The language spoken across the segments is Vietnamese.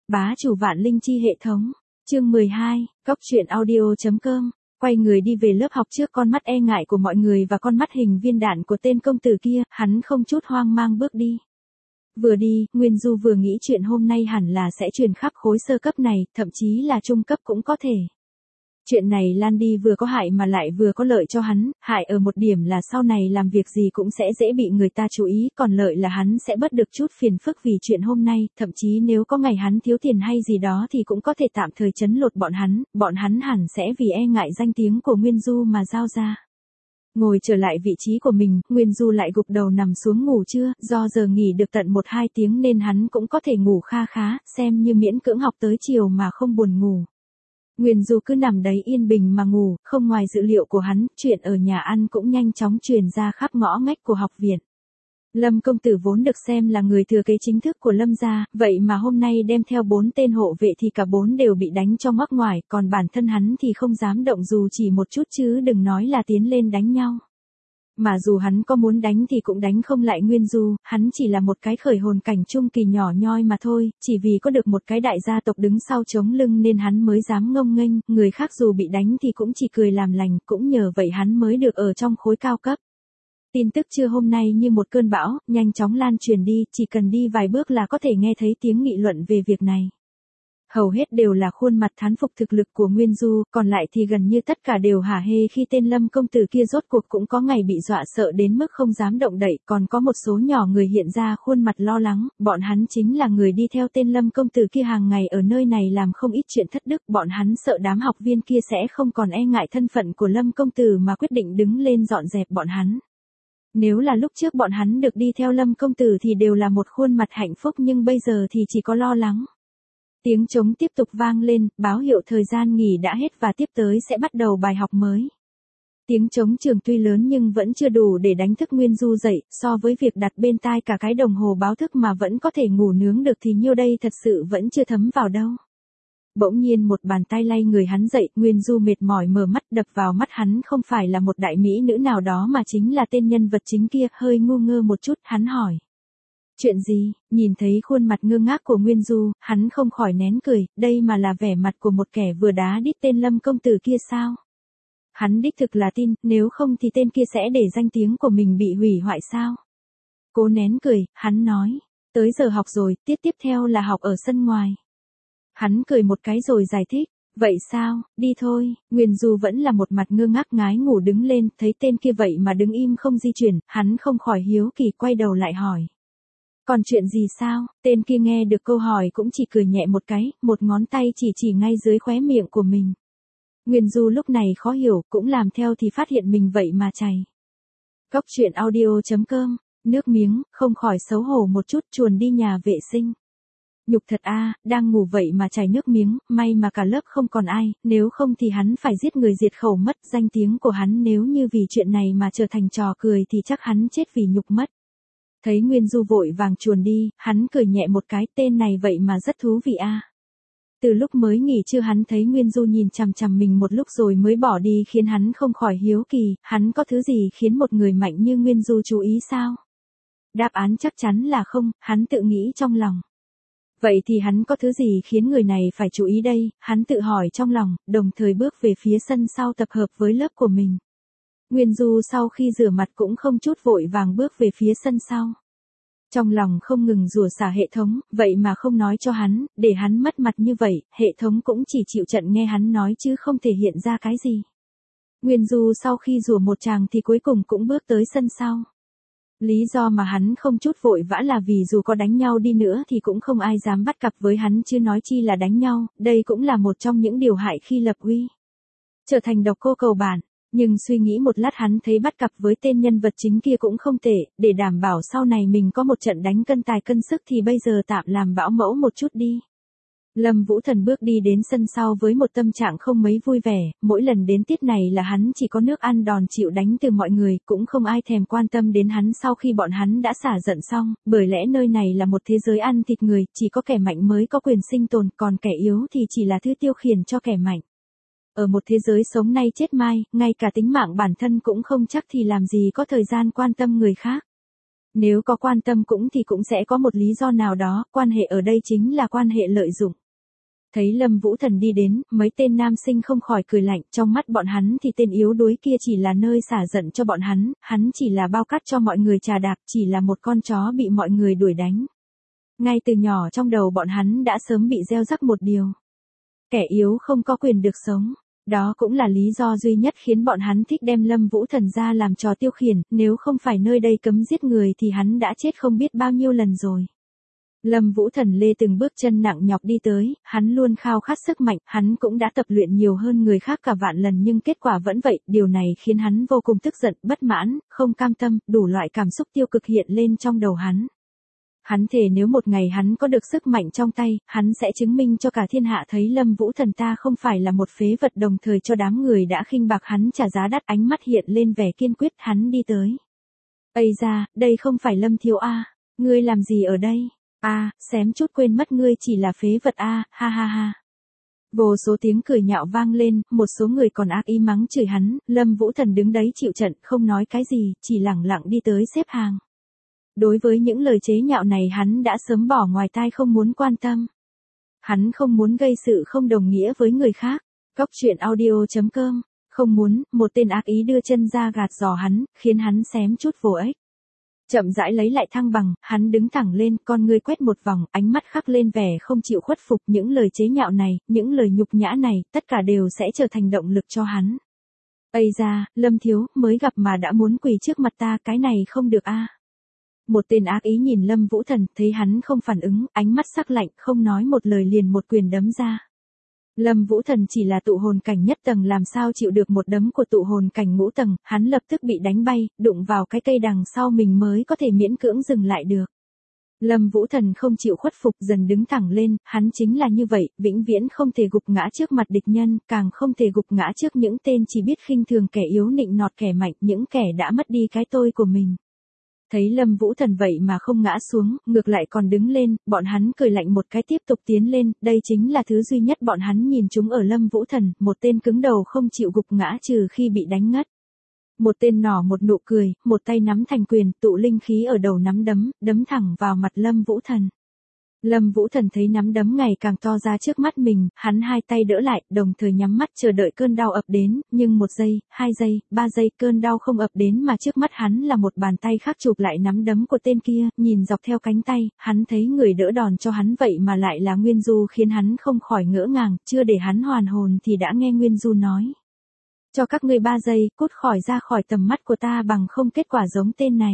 Bá chủ vạn linh chi hệ thống. Chương 12, Cóc truyện audio.com. Quay người đi về lớp học trước con mắt e ngại của mọi người và con mắt hình viên đạn của tên công tử kia, hắn không chút hoang mang bước đi. Vừa đi, Nguyên Du vừa nghĩ chuyện hôm nay hẳn là sẽ truyền khắp khối sơ cấp này, thậm chí là trung cấp cũng có thể. Chuyện này lan đi vừa có hại mà lại vừa có lợi cho hắn, hại ở một điểm là sau này làm việc gì cũng sẽ dễ bị người ta chú ý, còn lợi là hắn sẽ bớt được chút phiền phức vì chuyện hôm nay, thậm chí nếu có ngày hắn thiếu tiền hay gì đó thì cũng có thể tạm thời trấn lột bọn hắn hẳn sẽ vì e ngại danh tiếng của Nguyên Du mà giao ra. Ngồi trở lại vị trí của mình, Nguyên Du lại gục đầu nằm xuống ngủ trưa, do giờ nghỉ được tận 1-2 tiếng nên hắn cũng có thể ngủ kha khá, xem như miễn cưỡng học tới chiều mà không buồn ngủ. Nguyên Du cứ nằm đấy yên bình mà ngủ, không ngoài dự liệu của hắn, chuyện ở nhà ăn cũng nhanh chóng truyền ra khắp ngõ ngách của học viện. Lâm công tử vốn được xem là người thừa kế chính thức của Lâm gia, vậy mà hôm nay đem theo 4 tên hộ vệ thì cả 4 đều bị đánh cho ngoắc ngoài, còn bản thân hắn thì không dám động dù chỉ một chút chứ đừng nói là tiến lên đánh nhau. Mà dù hắn có muốn đánh thì cũng đánh không lại Nguyên Du, hắn chỉ là một cái khởi hồn cảnh trung kỳ nhỏ nhoi mà thôi, chỉ vì có được một cái đại gia tộc đứng sau chống lưng nên hắn mới dám ngông nghênh, người khác dù bị đánh thì cũng chỉ cười làm lành, cũng nhờ vậy hắn mới được ở trong khối cao cấp. Tin tức trưa hôm nay như một cơn bão, nhanh chóng lan truyền đi, chỉ cần đi vài bước là có thể nghe thấy tiếng nghị luận về việc này. Hầu hết đều là khuôn mặt thán phục thực lực của Nguyên Du, còn lại thì gần như tất cả đều hả hê khi tên Lâm công tử kia rốt cuộc cũng có ngày bị dọa sợ đến mức không dám động đậy, còn có một số nhỏ người hiện ra khuôn mặt lo lắng, bọn hắn chính là người đi theo tên Lâm công tử kia hàng ngày ở nơi này làm không ít chuyện thất đức, bọn hắn sợ đám học viên kia sẽ không còn e ngại thân phận của Lâm công tử mà quyết định đứng lên dọn dẹp bọn hắn. Nếu là lúc trước bọn hắn được đi theo Lâm công tử thì đều là một khuôn mặt hạnh phúc nhưng bây giờ thì chỉ có lo lắng. Tiếng trống tiếp tục vang lên, báo hiệu thời gian nghỉ đã hết và tiếp tới sẽ bắt đầu bài học mới. Tiếng trống trường tuy lớn nhưng vẫn chưa đủ để đánh thức Nguyên Du dậy, so với việc đặt bên tai cả cái đồng hồ báo thức mà vẫn có thể ngủ nướng được thì nhiêu đây thật sự vẫn chưa thấm vào đâu. Bỗng nhiên một bàn tay lay người hắn dậy, Nguyên Du mệt mỏi mở mắt, đập vào mắt hắn không phải là một đại mỹ nữ nào đó mà chính là tên nhân vật chính kia, hơi ngu ngơ một chút, hắn hỏi. Chuyện gì? Nhìn thấy khuôn mặt ngơ ngác của Nguyên Du, hắn không khỏi nén cười, đây mà là vẻ mặt của một kẻ vừa đá đít tên Lâm công tử kia sao? Hắn đích thực là tin, nếu không thì tên kia sẽ để danh tiếng của mình bị hủy hoại sao? Cố nén cười, hắn nói, tới giờ học rồi, tiết tiếp theo là học ở sân ngoài. Hắn cười một cái rồi giải thích, vậy sao, đi thôi. Nguyên Du vẫn là một mặt ngơ ngác ngái ngủ đứng lên, thấy tên kia vậy mà đứng im không di chuyển, hắn không khỏi hiếu kỳ quay đầu lại hỏi. Còn chuyện gì sao? Tên kia nghe được câu hỏi cũng chỉ cười nhẹ một cái, một ngón tay chỉ ngay dưới khóe miệng của mình. Nguyên Du lúc này khó hiểu, cũng làm theo thì phát hiện mình vậy mà chảy. Cóc truyện audio.com, nước miếng, không khỏi xấu hổ một chút chuồn đi nhà vệ sinh. Nhục thật a, đang ngủ vậy mà chảy nước miếng, may mà cả lớp không còn ai, nếu không thì hắn phải giết người diệt khẩu mất, danh tiếng của hắn nếu như vì chuyện này mà trở thành trò cười thì chắc hắn chết vì nhục mất. Thấy Nguyên Du vội vàng chuồn đi, hắn cười nhẹ một cái, tên này vậy mà rất thú vị a. Từ lúc mới nghỉ trưa hắn thấy Nguyên Du nhìn chằm chằm mình một lúc rồi mới bỏ đi khiến hắn không khỏi hiếu kỳ, hắn có thứ gì khiến một người mạnh như Nguyên Du chú ý sao? Đáp án chắc chắn là không, hắn tự nghĩ trong lòng. Vậy thì hắn có thứ gì khiến người này phải chú ý đây, hắn tự hỏi trong lòng, đồng thời bước về phía sân sau tập hợp với lớp của mình. Nguyên Du sau khi rửa mặt cũng không chút vội vàng bước về phía sân sau. Trong lòng không ngừng rủa xả hệ thống, vậy mà không nói cho hắn, để hắn mất mặt như vậy, hệ thống cũng chỉ chịu trận nghe hắn nói chứ không thể hiện ra cái gì. Nguyên Du sau khi rủa một tràng thì cuối cùng cũng bước tới sân sau. Lý do mà hắn không chút vội vã là vì dù có đánh nhau đi nữa thì cũng không ai dám bắt cặp với hắn chứ nói chi là đánh nhau, đây cũng là một trong những điều hại khi lập uy. Trở thành độc cô cầu bản. Nhưng suy nghĩ một lát hắn thấy bắt cặp với tên nhân vật chính kia cũng không tệ, để đảm bảo sau này mình có một trận đánh cân tài cân sức thì bây giờ tạm làm bảo mẫu một chút đi. Lâm Vũ Thần bước đi đến sân sau với một tâm trạng không mấy vui vẻ, mỗi lần đến tiết này là hắn chỉ có nước ăn đòn chịu đánh từ mọi người, cũng không ai thèm quan tâm đến hắn sau khi bọn hắn đã xả giận xong, bởi lẽ nơi này là một thế giới ăn thịt người, chỉ có kẻ mạnh mới có quyền sinh tồn, còn kẻ yếu thì chỉ là thứ tiêu khiển cho kẻ mạnh. Ở một thế giới sống nay chết mai, ngay cả tính mạng bản thân cũng không chắc thì làm gì có thời gian quan tâm người khác. Nếu có quan tâm cũng thì cũng sẽ có một lý do nào đó, quan hệ ở đây chính là quan hệ lợi dụng. Thấy Lâm Vũ Thần đi đến, mấy tên nam sinh không khỏi cười lạnh, trong mắt bọn hắn thì tên yếu đuối kia chỉ là nơi xả giận cho bọn hắn chỉ là bao cát cho mọi người trà đạp, chỉ là một con chó bị mọi người đuổi đánh. Ngay từ nhỏ trong đầu bọn hắn đã sớm bị gieo rắc một điều. Kẻ yếu không có quyền được sống. Đó cũng là lý do duy nhất khiến bọn hắn thích đem Lâm Vũ Thần ra làm trò tiêu khiển, nếu không phải nơi đây cấm giết người thì hắn đã chết không biết bao nhiêu lần rồi. Lâm Vũ Thần lê từng bước chân nặng nhọc đi tới, hắn luôn khao khát sức mạnh, hắn cũng đã tập luyện nhiều hơn người khác cả vạn lần nhưng kết quả vẫn vậy, điều này khiến hắn vô cùng tức giận, bất mãn, không cam tâm, đủ loại cảm xúc tiêu cực hiện lên trong đầu hắn. Hắn thề nếu một ngày hắn có được sức mạnh trong tay, hắn sẽ chứng minh cho cả thiên hạ thấy Lâm Vũ Thần ta không phải là một phế vật, đồng thời cho đám người đã khinh bạc hắn trả giá đắt. Ánh mắt hiện lên vẻ kiên quyết, hắn đi tới. Ây da, đây không phải Lâm thiếu a, ngươi làm gì ở đây? A, xém chút quên mất ngươi chỉ là phế vật a, ha ha ha. Vô số tiếng cười nhạo vang lên, một số người còn ác ý mắng chửi hắn, Lâm Vũ Thần đứng đấy chịu trận, không nói cái gì, chỉ lẳng lặng đi tới xếp hàng. Đối với những lời chế nhạo này hắn đã sớm bỏ ngoài tai, không muốn quan tâm. Hắn không muốn gây sự không đồng nghĩa với người khác. Cóc truyện audio.com, không muốn, một tên ác ý đưa chân ra gạt giò hắn, khiến hắn xém chút vô ích. Chậm rãi lấy lại thăng bằng, hắn đứng thẳng lên, con ngươi quét một vòng, ánh mắt khắc lên vẻ không chịu khuất phục. Những lời chế nhạo này, những lời nhục nhã này, tất cả đều sẽ trở thành động lực cho hắn. Ây da, Lâm thiếu, mới gặp mà đã muốn quỳ trước mặt ta, cái này không được a. Một tên ác ý nhìn Lâm Vũ Thần, thấy hắn không phản ứng, ánh mắt sắc lạnh, không nói một lời liền một quyền đấm ra. Lâm Vũ Thần chỉ là tụ hồn cảnh nhất tầng, làm sao chịu được một đấm của tụ hồn cảnh ngũ tầng, hắn lập tức bị đánh bay, đụng vào cái cây đằng sau mình mới có thể miễn cưỡng dừng lại được. Lâm Vũ Thần không chịu khuất phục, dần đứng thẳng lên, hắn chính là như vậy, vĩnh viễn không thể gục ngã trước mặt địch nhân, càng không thể gục ngã trước những tên chỉ biết khinh thường kẻ yếu, nịnh nọt kẻ mạnh, những kẻ đã mất đi cái tôi của mình. Thấy Lâm Vũ Thần vậy mà không ngã xuống, ngược lại còn đứng lên, bọn hắn cười lạnh một cái tiếp tục tiến lên, đây chính là thứ duy nhất bọn hắn nhìn chúng ở Lâm Vũ Thần, một tên cứng đầu không chịu gục ngã trừ khi bị đánh ngất. Một tên nỏ một nụ cười, một tay nắm thành quyền, tụ linh khí ở đầu nắm đấm thẳng vào mặt Lâm Vũ Thần. Lâm Vũ Thần thấy nắm đấm ngày càng to ra trước mắt mình, hắn hai tay đỡ lại, đồng thời nhắm mắt chờ đợi cơn đau ập đến, nhưng 1 giây, 2 giây, 3 giây cơn đau không ập đến mà trước mắt hắn là một bàn tay khác chụp lại nắm đấm của tên kia, nhìn dọc theo cánh tay, hắn thấy người đỡ đòn cho hắn vậy mà lại là Nguyên Du, khiến hắn không khỏi ngỡ ngàng, chưa để hắn hoàn hồn thì đã nghe Nguyên Du nói. Cho các ngươi 3 giây, cút ra khỏi tầm mắt của ta bằng không kết quả giống tên này.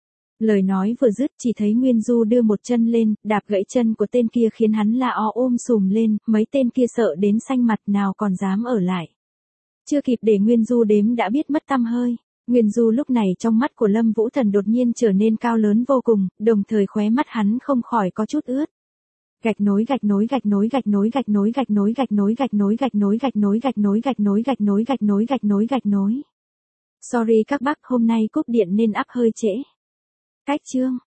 Lời nói vừa dứt chỉ thấy Nguyên Du đưa một chân lên, đạp gãy chân của tên kia khiến hắn la ó ôm sùm lên, mấy tên kia sợ đến xanh mặt nào còn dám ở lại. Chưa kịp để Nguyên Du đếm đã biết mất tăm hơi. Nguyên Du lúc này trong mắt của Lâm Vũ Thần đột nhiên trở nên cao lớn vô cùng, đồng thời khóe mắt hắn không khỏi có chút ướt. Gạch nối gạch nối gạch nối gạch nối gạch nối gạch nối gạch nối gạch nối gạch nối gạch nối gạch nối gạch nối gạch nối gạch nối gạch nối gạch nối. Sorry các bác, hôm nay cúp điện nên up hơi trễ. Cách chương